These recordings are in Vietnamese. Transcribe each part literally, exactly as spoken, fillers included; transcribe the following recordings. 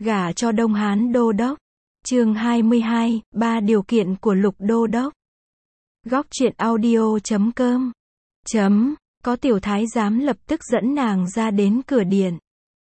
Gả cho Đông Hán đô đốc. Chương hai mươi hai, ba điều kiện của Lục đô đốc. Góc truyện audio chấm com. Chấm, có tiểu thái giám lập tức dẫn nàng ra đến cửa điện.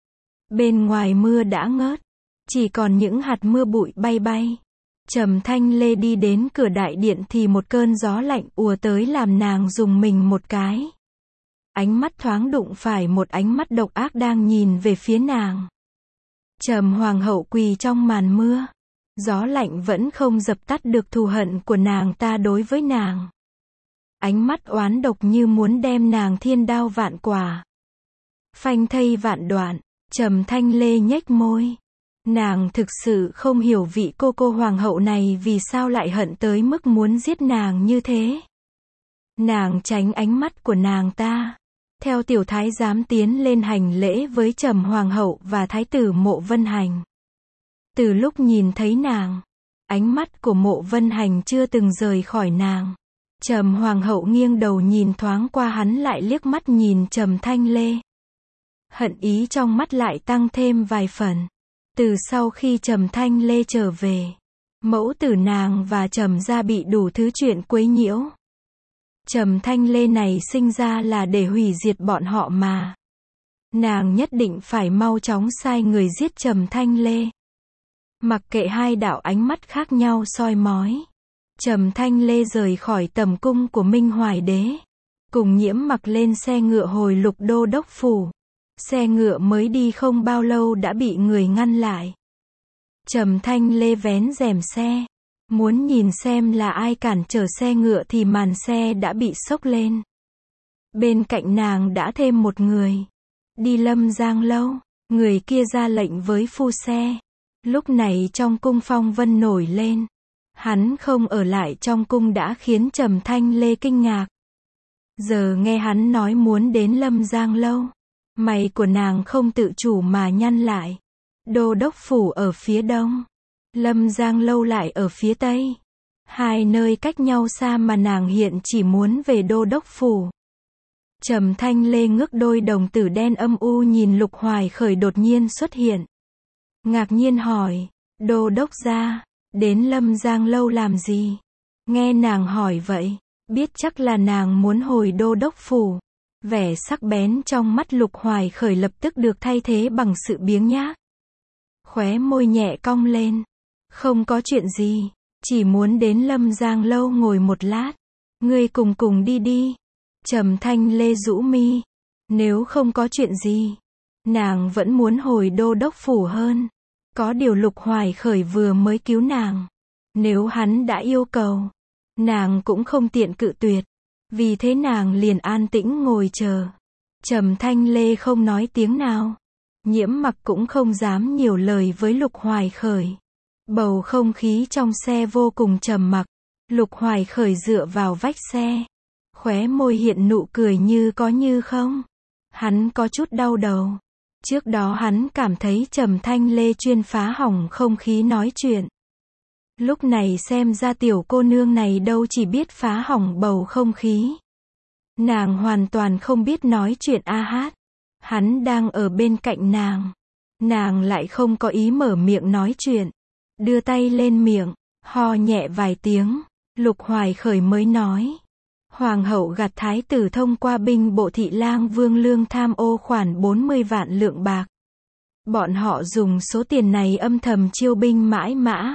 Bên ngoài mưa đã ngớt, chỉ còn những hạt mưa bụi bay bay. Trầm Thanh Lê đi đến cửa đại điện thì một cơn gió lạnh ùa tới làm nàng rùng mình một cái. Ánh mắt thoáng đụng phải một ánh mắt độc ác đang nhìn về phía nàng. Trầm hoàng hậu quỳ trong màn mưa. Gió lạnh vẫn không dập tắt được thù hận của nàng ta đối với nàng. Ánh mắt oán độc như muốn đem nàng thiên đao vạn quả. Phanh thây vạn đoạn. Trầm Thanh Lê nhếch môi. Nàng thực sự không hiểu vị cô cô hoàng hậu này vì sao lại hận tới mức muốn giết nàng như thế. Nàng tránh ánh mắt của nàng ta. Theo tiểu thái giám tiến lên hành lễ với Trầm hoàng hậu và thái tử Mộ Vân Hành. Từ lúc nhìn thấy nàng, ánh mắt của Mộ Vân Hành chưa từng rời khỏi nàng. Trầm hoàng hậu nghiêng đầu nhìn thoáng qua hắn lại liếc mắt nhìn Trầm Thanh Lê. Hận ý trong mắt lại tăng thêm vài phần. Từ sau khi Trầm Thanh Lê trở về, mẫu tử nàng và Trầm gia bị đủ thứ chuyện quấy nhiễu. Trầm Thanh Lê này sinh ra là để hủy diệt bọn họ mà. Nàng nhất định phải mau chóng sai người giết Trầm Thanh Lê. Mặc kệ hai đạo ánh mắt khác nhau soi mói, Trầm Thanh Lê rời khỏi tầm cung của Minh Hoài Đế, cùng Nhiễm Mặc lên xe ngựa hồi Lục đô đốc phủ. Xe ngựa mới đi không bao lâu đã bị người ngăn lại. Trầm Thanh Lê vén rèm xe, muốn nhìn xem là ai cản trở xe ngựa thì màn xe đã bị xốc lên. Bên cạnh nàng đã thêm một người. Đi Lâm Giang lâu, người kia ra lệnh với phu xe. Lúc này trong cung phong vân nổi lên. Hắn không ở lại trong cung đã khiến Trầm Thanh Lê kinh ngạc. Giờ nghe hắn nói muốn đến Lâm Giang lâu, mày của nàng không tự chủ mà nhăn lại. Đô đốc phủ ở phía đông, Lâm Giang lâu lại ở phía tây. Hai nơi cách nhau xa mà nàng hiện chỉ muốn về đô đốc phủ. Trầm Thanh Lê ngước đôi đồng tử đen âm u nhìn Lục Hoài Khởi đột nhiên xuất hiện. Ngạc nhiên hỏi, đô đốc gia, đến Lâm Giang lâu làm gì? Nghe nàng hỏi vậy, biết chắc là nàng muốn hồi đô đốc phủ. Vẻ sắc bén trong mắt Lục Hoài Khởi lập tức được thay thế bằng sự biếng nhác. Khóe môi nhẹ cong lên. Không có chuyện gì, chỉ muốn đến Lâm Giang lâu ngồi một lát. Ngươi cùng cùng đi đi. Trầm Thanh Lê rũ mi. Nếu không có chuyện gì, nàng vẫn muốn hồi đô đốc phủ hơn. Có điều Lục Hoài Khởi vừa mới cứu nàng. Nếu hắn đã yêu cầu, nàng cũng không tiện cự tuyệt. Vì thế nàng liền an tĩnh ngồi chờ. Trầm Thanh Lê không nói tiếng nào. Nhiễm Mặc cũng không dám nhiều lời với Lục Hoài Khởi. Bầu không khí trong xe vô cùng trầm mặc. Lục Hoài Khởi dựa vào vách xe. Khóe môi hiện nụ cười như có như không. Hắn có chút đau đầu. Trước đó hắn cảm thấy Trầm Thanh Lê chuyên phá hỏng không khí nói chuyện. Lúc này xem ra tiểu cô nương này đâu chỉ biết phá hỏng bầu không khí. Nàng hoàn toàn không biết nói chuyện a hát. Hắn đang ở bên cạnh nàng. Nàng lại không có ý mở miệng nói chuyện. Đưa tay lên miệng, ho nhẹ vài tiếng. Lục Hoài Khởi mới nói. Hoàng hậu gạt thái tử thông qua binh bộ thị lang Vương Lương tham ô khoản bốn mươi vạn lượng bạc. Bọn họ dùng số tiền này âm thầm chiêu binh mãi mã.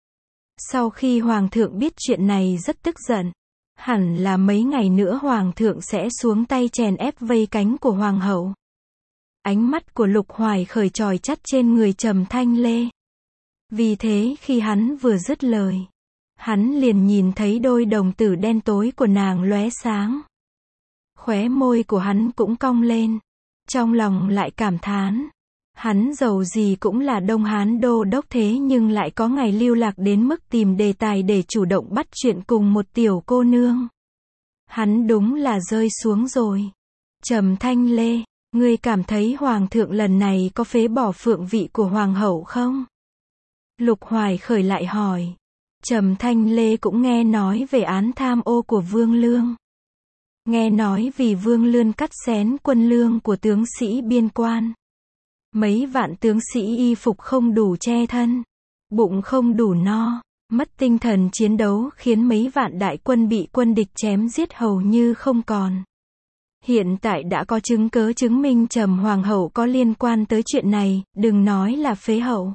Sau khi Hoàng thượng biết chuyện này rất tức giận. Hẳn là mấy ngày nữa Hoàng thượng sẽ xuống tay chèn ép vây cánh của Hoàng hậu. Ánh mắt của Lục Hoài Khởi chòi chắt trên người Trầm Thanh Lê. Vì thế khi hắn vừa dứt lời, hắn liền nhìn thấy đôi đồng tử đen tối của nàng lóe sáng. Khóe môi của hắn cũng cong lên. Trong lòng lại cảm thán. Hắn dầu gì cũng là Đông Hán đô đốc thế nhưng lại có ngày lưu lạc đến mức tìm đề tài để chủ động bắt chuyện cùng một tiểu cô nương. Hắn đúng là rơi xuống rồi. Trầm Thanh Lê, ngươi cảm thấy Hoàng thượng lần này có phế bỏ phượng vị của Hoàng hậu không? Lục Hoài Khởi lại hỏi. Trầm Thanh Lê cũng nghe nói về án tham ô của Vương Lương. Nghe nói vì Vương Lương cắt xén quân lương của tướng sĩ biên quan, Mấy vạn tướng sĩ y phục không đủ che thân, bụng không đủ no, mất tinh thần chiến đấu khiến mấy vạn đại quân bị quân địch chém giết hầu như không còn. Hiện tại đã có chứng cớ chứng minh Trầm Hoàng hậu có liên quan tới chuyện này, đừng nói là phế hậu.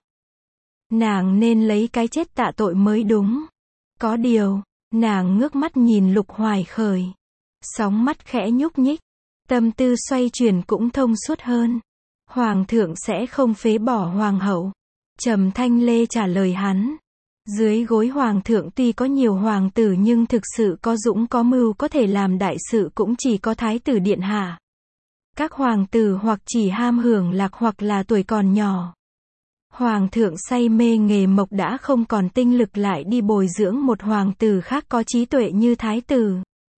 Nàng nên lấy cái chết tạ tội mới đúng. Có điều, nàng ngước mắt nhìn Lục Hoài Khởi. Sóng mắt khẽ nhúc nhích, tâm tư xoay chuyển cũng thông suốt hơn. Hoàng thượng sẽ không phế bỏ hoàng hậu. Trầm Thanh Lê trả lời hắn. Dưới gối hoàng thượng tuy có nhiều hoàng tử nhưng thực sự có dũng có mưu có thể làm đại sự cũng chỉ có thái tử điện hạ. Các hoàng tử hoặc chỉ ham hưởng lạc hoặc là tuổi còn nhỏ. Hoàng thượng say mê nghề mộc đã không còn tinh lực lại đi bồi dưỡng một hoàng tử khác có trí tuệ như thái tử.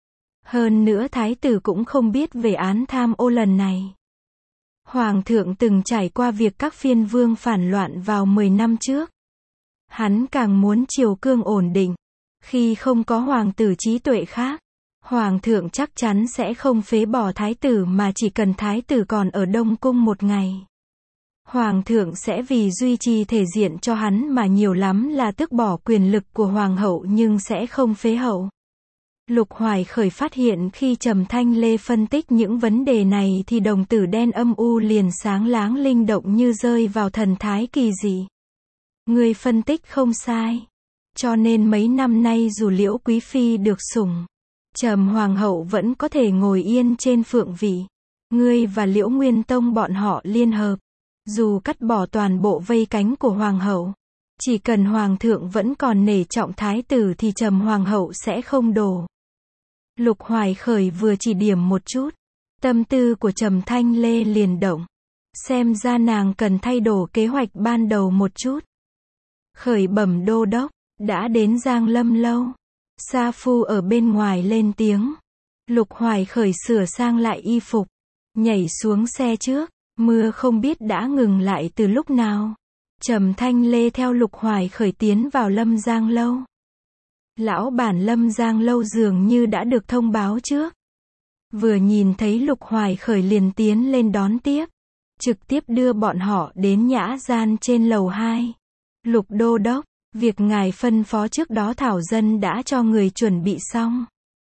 Hơn nữa thái tử cũng không biết về án tham ô lần này. Hoàng thượng từng trải qua việc các phiên vương phản loạn vào mười năm trước. Hắn càng muốn triều cương ổn định. Khi không có hoàng tử trí tuệ khác, hoàng thượng chắc chắn sẽ không phế bỏ thái tử mà chỉ cần thái tử còn ở Đông Cung một ngày. Hoàng thượng sẽ vì duy trì thể diện cho hắn mà nhiều lắm là tước bỏ quyền lực của hoàng hậu nhưng sẽ không phế hậu. Lục Hoài Khởi phát hiện khi Trầm Thanh Lê phân tích những vấn đề này thì đồng tử đen âm u liền sáng láng linh động như rơi vào thần thái kỳ dị. Người phân tích không sai. Cho nên mấy năm nay dù Liễu Quý Phi được sủng, Trầm Hoàng hậu vẫn có thể ngồi yên trên phượng vị. Ngươi và Liễu Nguyên Tông bọn họ liên hợp. Dù cắt bỏ toàn bộ vây cánh của Hoàng hậu, chỉ cần Hoàng thượng vẫn còn nể trọng thái tử thì Trầm Hoàng hậu sẽ không đổ. Lục Hoài Khởi vừa chỉ điểm một chút, tâm tư của Trầm Thanh Lê liền động. Xem ra nàng cần thay đổi kế hoạch ban đầu một chút. Khởi bẩm đô đốc, đã đến Giang Lâm lâu. Sa Phu ở bên ngoài lên tiếng. Lục Hoài Khởi sửa sang lại y phục, nhảy xuống xe trước. Mưa không biết đã ngừng lại từ lúc nào. Trầm Thanh Lê theo Lục Hoài Khởi tiến vào Lâm Giang lâu. Lão bản Lâm Giang lâu dường như đã được thông báo trước. Vừa nhìn thấy Lục Hoài Khởi liền tiến lên đón tiếp. Trực tiếp đưa bọn họ đến nhã gian trên lầu hai. Lục đô đốc, việc ngài phân phó trước đó thảo dân đã cho người chuẩn bị xong.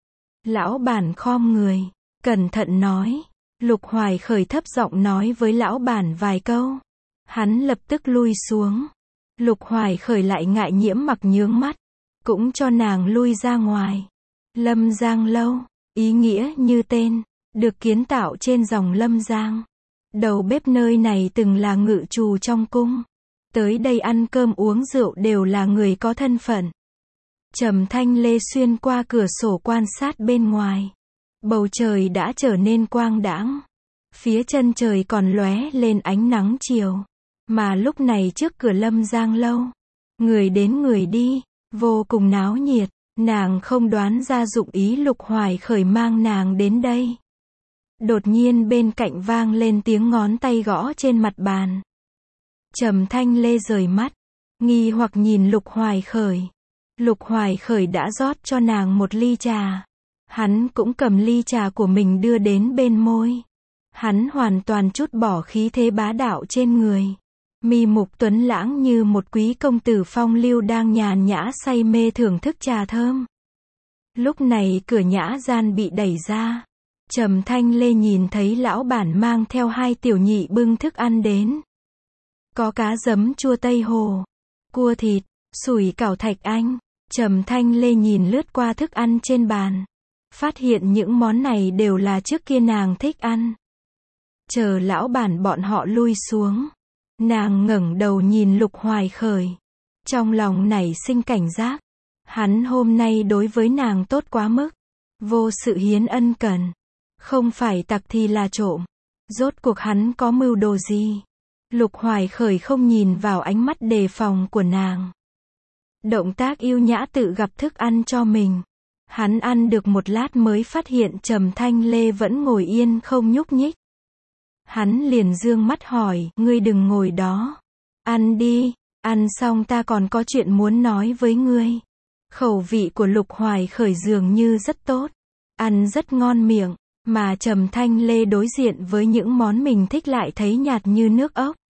Lão bản khom người, cẩn thận nói. Lục Hoài Khởi thấp giọng nói với lão bản vài câu. Hắn lập tức lui xuống. Lục Hoài Khởi lại ngại nhiễm mặc nhướng mắt. Cũng cho nàng lui ra ngoài. Lâm Giang lâu, ý nghĩa như tên, được kiến tạo trên dòng Lâm Giang. Đầu bếp nơi này từng là ngự trù trong cung. Tới đây ăn cơm uống rượu đều là người có thân phận. Trầm Thanh Lê xuyên qua cửa sổ quan sát bên ngoài. Bầu trời đã trở nên quang đãng. Phía chân trời còn lóe lên ánh nắng chiều. Mà lúc này trước cửa Lâm Giang lâu, người đến người đi, vô cùng náo nhiệt. Nàng không đoán ra dụng ý Lục Hoài Khởi mang nàng đến đây. Đột nhiên bên cạnh vang lên tiếng ngón tay gõ trên mặt bàn. Trầm Thanh Lê rời mắt, nghi hoặc nhìn Lục Hoài Khởi. Lục Hoài Khởi đã rót cho nàng một ly trà. Hắn cũng cầm ly trà của mình đưa đến bên môi. Hắn hoàn toàn trút bỏ khí thế bá đạo trên người. Mi mục tuấn lãng như một quý công tử phong lưu đang nhàn nhã say mê thưởng thức trà thơm. Lúc này cửa nhã gian bị đẩy ra. Trầm Thanh Lê nhìn thấy lão bản mang theo hai tiểu nhị bưng thức ăn đến. Có cá giấm chua Tây Hồ, cua thịt, sủi cảo thạch anh. Trầm Thanh Lê nhìn lướt qua thức ăn trên bàn. Phát hiện những món này đều là trước kia nàng thích ăn. Chờ lão bản bọn họ lui xuống. Nàng ngẩng đầu nhìn Lục Hoài Khởi. Trong lòng nảy sinh cảnh giác. Hắn hôm nay đối với nàng tốt quá mức. Vô sự hiến ân cần. Không phải tặc thì là trộm. Rốt cuộc hắn có mưu đồ gì? Lục Hoài Khởi không nhìn vào ánh mắt đề phòng của nàng. Động tác yêu nhã tự gắp thức ăn cho mình. Hắn ăn được một lát mới phát hiện Trầm Thanh Lê vẫn ngồi yên không nhúc nhích. Hắn liền dương mắt hỏi, ngươi đừng ngồi đó. Ăn đi, ăn xong ta còn có chuyện muốn nói với ngươi. Khẩu vị của Lục Hoài Khởi dường như rất tốt. Ăn rất ngon miệng, mà Trầm Thanh Lê đối diện với những món mình thích lại thấy nhạt như nước ốc.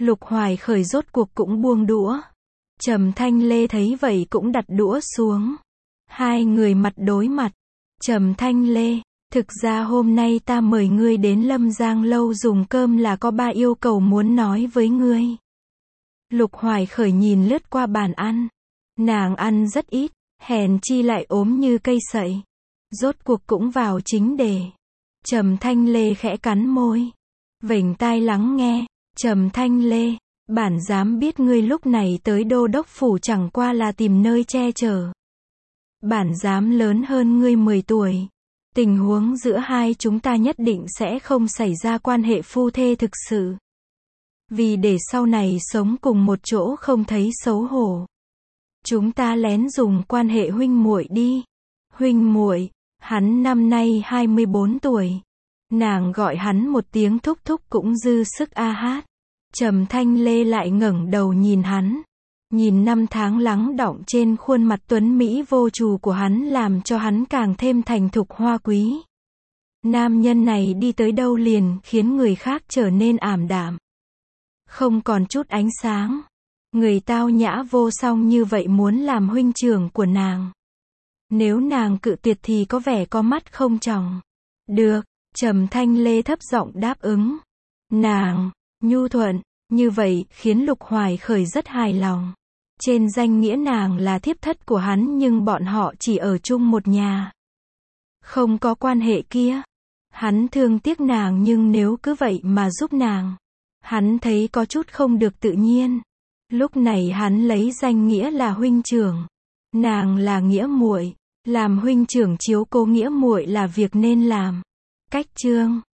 Lục Hoài Khởi rốt cuộc cũng buông đũa. Trầm Thanh Lê thấy vậy cũng đặt đũa xuống. Hai người mặt đối mặt. Trầm Thanh Lê, thực ra hôm nay ta mời ngươi đến Lâm Giang lâu dùng cơm là có ba yêu cầu muốn nói với ngươi. Lục Hoài Khởi nhìn lướt qua bàn ăn. Nàng ăn rất ít, hèn chi lại ốm như cây sậy. Rốt cuộc cũng vào chính đề. Trầm Thanh Lê khẽ cắn môi. Vểnh tai lắng nghe. Trầm Thanh Lê, bản dám biết ngươi lúc này tới đô đốc phủ chẳng qua là tìm nơi che chở. Bản dám lớn hơn ngươi mười tuổi. Tình huống giữa hai chúng ta nhất định sẽ không xảy ra quan hệ phu thê thực sự. Vì để sau này sống cùng một chỗ không thấy xấu hổ. Chúng ta lén dùng quan hệ huynh muội đi. Huynh muội, hắn năm nay hai mươi bốn tuổi. Nàng gọi hắn một tiếng thúc thúc cũng dư sức a hát. Trầm Thanh Lê lại ngẩng đầu nhìn hắn. Nhìn năm tháng lắng đọng trên khuôn mặt tuấn Mỹ vô trù của hắn làm cho hắn càng thêm thành thục hoa quý. Nam nhân này đi tới đâu liền khiến người khác trở nên ảm đạm. Không còn chút ánh sáng. Người tao nhã vô song như vậy muốn làm huynh trưởng của nàng. Nếu nàng cự tuyệt thì có vẻ có mắt không tròng. Được, Trầm Thanh Lê thấp giọng đáp ứng. Nàng, nhu thuận, như vậy khiến Lục Hoài Khởi rất hài lòng. Trên danh nghĩa nàng là thiếp thất của hắn nhưng bọn họ chỉ ở chung một nhà. Không có quan hệ kia. Hắn thương tiếc nàng nhưng nếu cứ vậy mà giúp nàng. Hắn thấy có chút không được tự nhiên. Lúc này hắn lấy danh nghĩa là huynh trưởng. Nàng là nghĩa muội. Làm huynh trưởng chiếu cố nghĩa muội là việc nên làm. Cách chương